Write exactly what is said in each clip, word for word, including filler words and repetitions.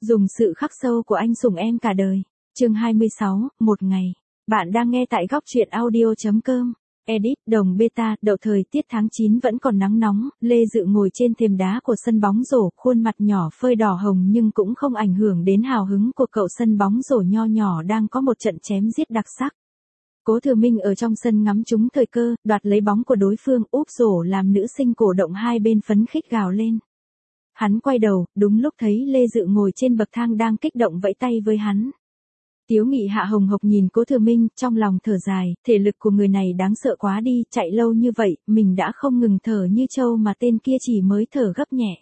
Dùng sự khắc sâu của anh sủng em cả đời. Chương hai mươi sáu, một ngày. Bạn đang nghe tại góc truyện audio chấm com. Edit, đồng beta, đậu thời tiết tháng chín vẫn còn nắng nóng, Lê Dự ngồi trên thềm đá của sân bóng rổ, khuôn mặt nhỏ phơi đỏ hồng nhưng cũng không ảnh hưởng đến hào hứng của cậu. Sân bóng rổ nho nhỏ đang có một trận chém giết đặc sắc. Cố Thừa Minh ở trong sân ngắm trúng thời cơ, đoạt lấy bóng của đối phương, úp rổ làm nữ sinh cổ động hai bên phấn khích gào lên. Hắn quay đầu, đúng lúc thấy Lê Dự ngồi trên bậc thang đang kích động vẫy tay với hắn. Tiếu Nghị Hạ hồng hộc nhìn Cố Thừa Minh, trong lòng thở dài, thể lực của người này đáng sợ quá đi, chạy lâu như vậy, mình đã không ngừng thở như trâu mà tên kia chỉ mới thở gấp nhẹ.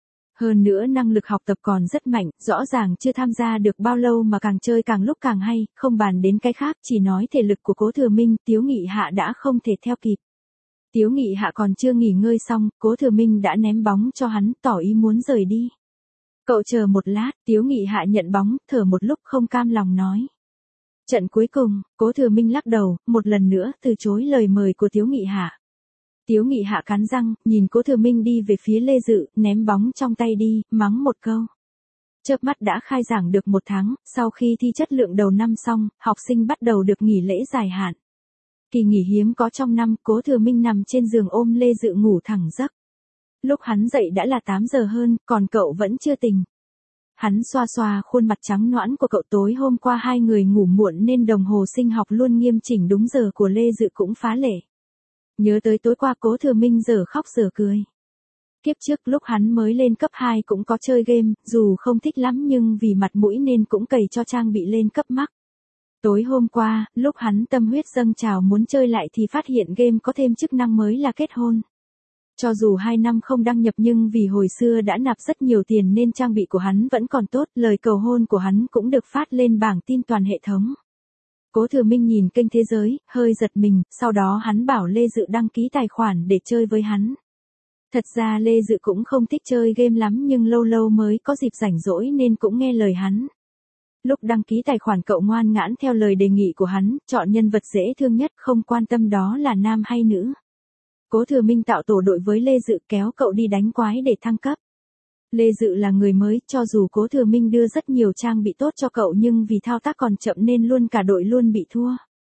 Hơn nữa năng lực học tập còn rất mạnh, rõ ràng chưa tham gia được bao lâu mà càng chơi càng lúc càng hay, không bàn đến cái khác, chỉ nói thể lực của Cố Thừa Minh, Tiếu Nghị Hạ đã không thể theo kịp. Tiếu Nghị Hạ còn chưa nghỉ ngơi xong, Cố Thừa Minh đã ném bóng cho hắn, tỏ ý muốn rời đi. Cậu chờ một lát, Tiếu Nghị Hạ nhận bóng, thở một lúc không cam lòng nói. Trận cuối cùng, Cố Thừa Minh lắc đầu, một lần nữa từ chối lời mời của Tiếu Nghị Hạ. Tiếu Nghị Hạ cắn răng, nhìn Cố Thừa Minh đi về phía Lê Dự, ném bóng trong tay đi, mắng một câu. Chớp mắt đã khai giảng được một tháng, sau khi thi chất lượng đầu năm xong, học sinh bắt đầu được nghỉ lễ dài hạn. Kỳ nghỉ hiếm có trong năm, Cố Thừa Minh nằm trên giường ôm Lê Dự ngủ thẳng giấc. Lúc hắn dậy đã là tám giờ hơn, còn cậu vẫn chưa tỉnh. Hắn xoa xoa khuôn mặt trắng nõn của cậu, tối hôm qua hai người ngủ muộn nên đồng hồ sinh học luôn nghiêm chỉnh đúng giờ của Lê Dự cũng phá lệ. Nhớ tới tối qua Cố Thừa Minh giờ khóc giờ cười. Kiếp trước lúc hắn mới lên cấp hai cũng có chơi game, dù không thích lắm nhưng vì mặt mũi nên cũng cày cho trang bị lên cấp max. Tối hôm qua, lúc hắn tâm huyết dâng trào muốn chơi lại thì phát hiện game có thêm chức năng mới là kết hôn. Cho dù hai năm không đăng nhập nhưng vì hồi xưa đã nạp rất nhiều tiền nên trang bị của hắn vẫn còn tốt, lời cầu hôn của hắn cũng được phát lên bảng tin toàn hệ thống. Cố Thừa Minh nhìn kênh thế giới, hơi giật mình, sau đó hắn bảo Lê Dự đăng ký tài khoản để chơi với hắn. Thật ra Lê Dự cũng không thích chơi game lắm nhưng lâu lâu mới có dịp rảnh rỗi nên cũng nghe lời hắn. Lúc đăng ký tài khoản cậu ngoan ngãn theo lời đề nghị của hắn, chọn nhân vật dễ thương nhất, không quan tâm đó là nam hay nữ. Cố Thừa Minh tạo tổ đội với Lê Dự kéo cậu đi đánh quái để thăng cấp. Lê Dự là người mới, cho dù Cố Thừa Minh đưa rất nhiều trang bị tốt cho cậu nhưng vì thao tác còn chậm nên luôn cả đội luôn bị thua.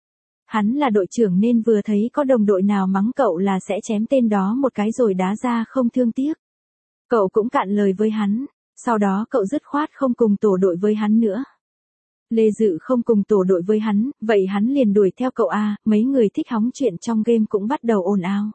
Hắn là đội trưởng nên vừa thấy có đồng đội nào mắng cậu là sẽ chém tên đó một cái rồi đá ra không thương tiếc. Cậu cũng cạn lời với hắn, sau đó cậu dứt khoát không cùng tổ đội với hắn nữa. Lê Dự không cùng tổ đội với hắn, vậy hắn liền đuổi theo cậu a, mấy người thích hóng chuyện trong game cũng bắt đầu ồn ào.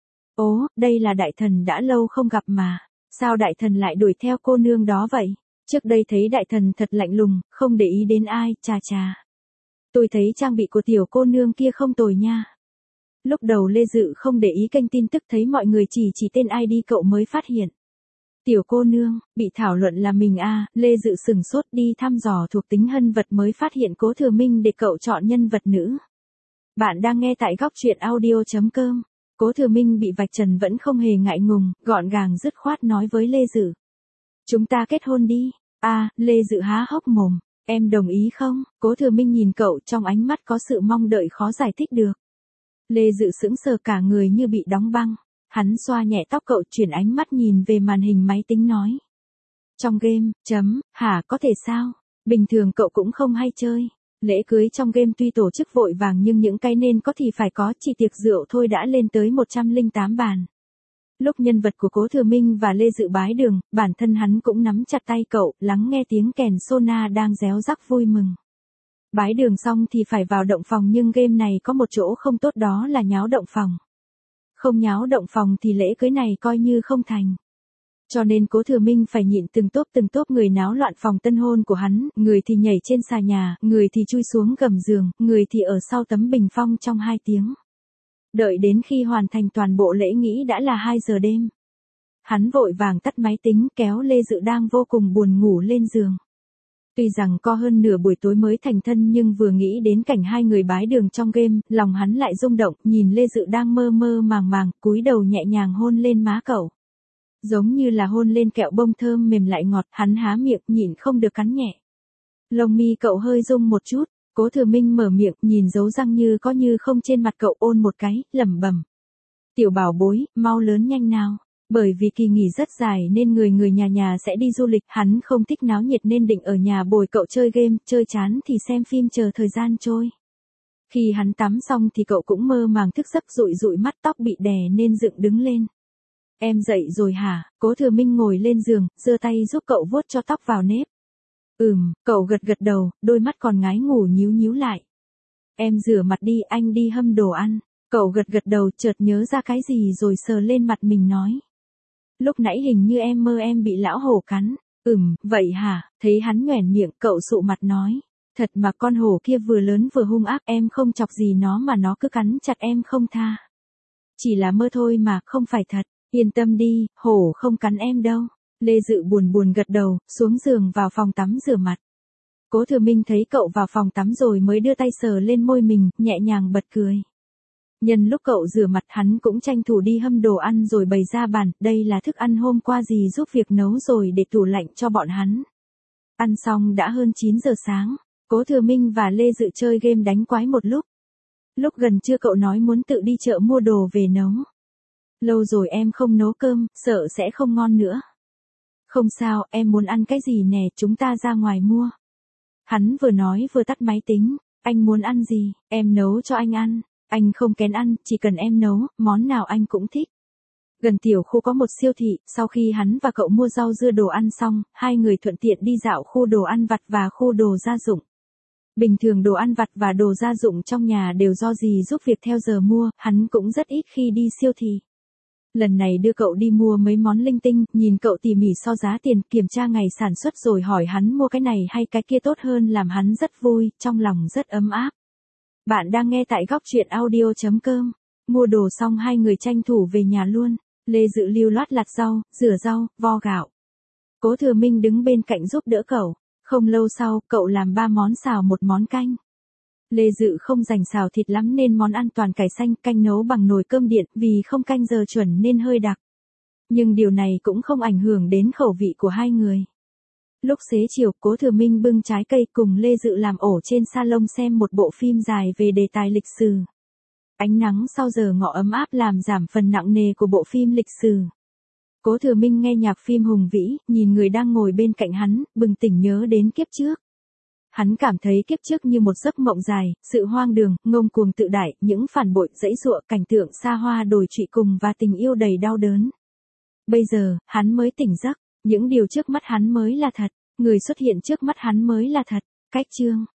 Ố, đây là đại thần đã lâu không gặp mà, sao đại thần lại đuổi theo cô nương đó vậy? Trước đây thấy đại thần thật lạnh lùng, không để ý đến ai, chà chà. Tôi thấy trang bị của tiểu cô nương kia không tồi nha. Lúc đầu Lê Dự không để ý kênh tin tức thấy mọi người chỉ chỉ tên i đê cậu mới phát hiện. Tiểu cô nương, bị thảo luận là mình a, Lê Dự sừng sốt đi thăm dò thuộc tính nhân vật mới phát hiện Cố Thừa Minh để cậu chọn nhân vật nữ. Bạn đang nghe tại góc truyện audio chấm com. Cố Thừa Minh bị vạch trần vẫn không hề ngại ngùng, gọn gàng dứt khoát nói với Lê Dự. Chúng ta kết hôn đi. A, Lê Dự há hốc mồm. Em đồng ý không? Cố Thừa Minh nhìn cậu trong ánh mắt có sự mong đợi khó giải thích được. Lê Dự sững sờ cả người như bị đóng băng. Hắn xoa nhẹ tóc cậu chuyển ánh mắt nhìn về màn hình máy tính nói. Trong game, chấm, hả có thể sao? Bình thường cậu cũng không hay chơi. Lễ cưới trong game tuy tổ chức vội vàng nhưng những cái nên có thì phải có, chỉ tiệc rượu thôi đã lên tới một trăm lẻ tám bàn. Lúc nhân vật của Cố Thừa Minh và Lê Dự bái đường, bản thân hắn cũng nắm chặt tay cậu, lắng nghe tiếng kèn sona đang réo rắc vui mừng. Bái đường xong thì phải vào động phòng nhưng game này có một chỗ không tốt đó là nháo động phòng. Không nháo động phòng thì lễ cưới này coi như không thành. Cho nên Cố Thừa Minh phải nhịn từng tốp từng tốp người náo loạn phòng tân hôn của hắn, người thì nhảy trên xà nhà, người thì chui xuống gầm giường, người thì ở sau tấm bình phong trong hai tiếng. Đợi đến khi hoàn thành toàn bộ lễ nghĩ đã là hai giờ đêm. Hắn vội vàng tắt máy tính kéo Lê Dự đang vô cùng buồn ngủ lên giường. Tuy rằng có hơn nửa buổi tối mới thành thân nhưng vừa nghĩ đến cảnh hai người bái đường trong game, lòng hắn lại rung động, nhìn Lê Dự đang mơ mơ màng màng, cúi đầu nhẹ nhàng hôn lên má cậu. Giống như là hôn lên kẹo bông thơm mềm lại ngọt, hắn há miệng nhịn không được cắn nhẹ. Lông mi cậu hơi rung một chút, Cố Thừa Minh mở miệng nhìn dấu răng như có như không trên mặt cậu ôn một cái, lẩm bẩm. Tiểu bảo bối, mau lớn nhanh nào. Bởi vì kỳ nghỉ rất dài nên người người nhà nhà sẽ đi du lịch, hắn không thích náo nhiệt nên định ở nhà bồi cậu chơi game, chơi chán thì xem phim chờ thời gian trôi. Khi hắn tắm xong thì cậu cũng mơ màng thức giấc, dụi dụi mắt, tóc bị đè nên dựng đứng lên. Em dậy rồi hả? Cố Thừa Minh ngồi lên giường, giơ tay giúp cậu vuốt cho tóc vào nếp. Ừm, cậu gật gật đầu, đôi mắt còn ngái ngủ nhíu nhíu lại. Em rửa mặt đi, anh đi hâm đồ ăn. Cậu gật gật đầu, chợt nhớ ra cái gì rồi sờ lên mặt mình nói. Lúc nãy hình như em mơ em bị lão hổ cắn. Ừm, vậy hả? Thấy hắn nhoẻn miệng, cậu sụ mặt nói. Thật mà, con hổ kia vừa lớn vừa hung ác, em không chọc gì nó mà nó cứ cắn chặt em không tha. Chỉ là mơ thôi mà, không phải thật. Yên tâm đi, hổ không cắn em đâu. Lê Dự buồn buồn gật đầu, xuống giường vào phòng tắm rửa mặt. Cố Thừa Minh thấy cậu vào phòng tắm rồi mới đưa tay sờ lên môi mình, nhẹ nhàng bật cười. Nhân lúc cậu rửa mặt, hắn cũng tranh thủ đi hâm đồ ăn rồi bày ra bàn, đây là thức ăn hôm qua dì giúp việc nấu rồi để tủ lạnh cho bọn hắn. Ăn xong đã hơn chín giờ sáng, Cố Thừa Minh và Lê Dự chơi game đánh quái một lúc. Lúc gần trưa cậu nói muốn tự đi chợ mua đồ về nấu. Lâu rồi em không nấu cơm, sợ sẽ không ngon nữa. Không sao, em muốn ăn cái gì nè, chúng ta ra ngoài mua. Hắn vừa nói vừa tắt máy tính, anh muốn ăn gì, em nấu cho anh ăn. Anh không kén ăn, chỉ cần em nấu, món nào anh cũng thích. Gần tiểu khu có một siêu thị, sau khi hắn và cậu mua rau dưa đồ ăn xong, hai người thuận tiện đi dạo khu đồ ăn vặt và khu đồ gia dụng. Bình thường đồ ăn vặt và đồ gia dụng trong nhà đều do dì giúp việc theo giờ mua, hắn cũng rất ít khi đi siêu thị. Lần này đưa cậu đi mua mấy món linh tinh, nhìn cậu tỉ mỉ so giá tiền, kiểm tra ngày sản xuất rồi hỏi hắn mua cái này hay cái kia tốt hơn, làm hắn rất vui, trong lòng rất ấm áp. Bạn đang nghe tại góc truyện audio chấm com. Mua đồ xong hai người tranh thủ về nhà luôn. Lê Dự lưu loát lặt rau, rửa rau, vo gạo. Cố Thừa Minh đứng bên cạnh giúp đỡ cậu. Không lâu sau, cậu làm ba món xào một món canh. Lê Dự không rành xào thịt lắm nên món ăn toàn cải xanh, canh nấu bằng nồi cơm điện vì không canh giờ chuẩn nên hơi đặc. Nhưng điều này cũng không ảnh hưởng đến khẩu vị của hai người. Lúc xế chiều, Cố Thừa Minh bưng trái cây cùng Lê Dự làm ổ trên salon xem một bộ phim dài về đề tài lịch sử. Ánh nắng sau giờ ngọ ấm áp làm giảm phần nặng nề của bộ phim lịch sử. Cố Thừa Minh nghe nhạc phim hùng vĩ, nhìn người đang ngồi bên cạnh hắn, bừng tỉnh nhớ đến kiếp trước. Hắn cảm thấy kiếp trước như một giấc mộng dài, sự hoang đường, ngông cuồng tự đại, những phản bội, giãy giụa, cảnh tượng xa hoa đồi trụy cùng và tình yêu đầy đau đớn. Bây giờ, hắn mới tỉnh giấc, những điều trước mắt hắn mới là thật, người xuất hiện trước mắt hắn mới là thật. Cách chương